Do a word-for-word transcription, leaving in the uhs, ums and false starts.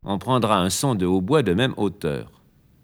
on prendra un son de hautbois de même hauteur.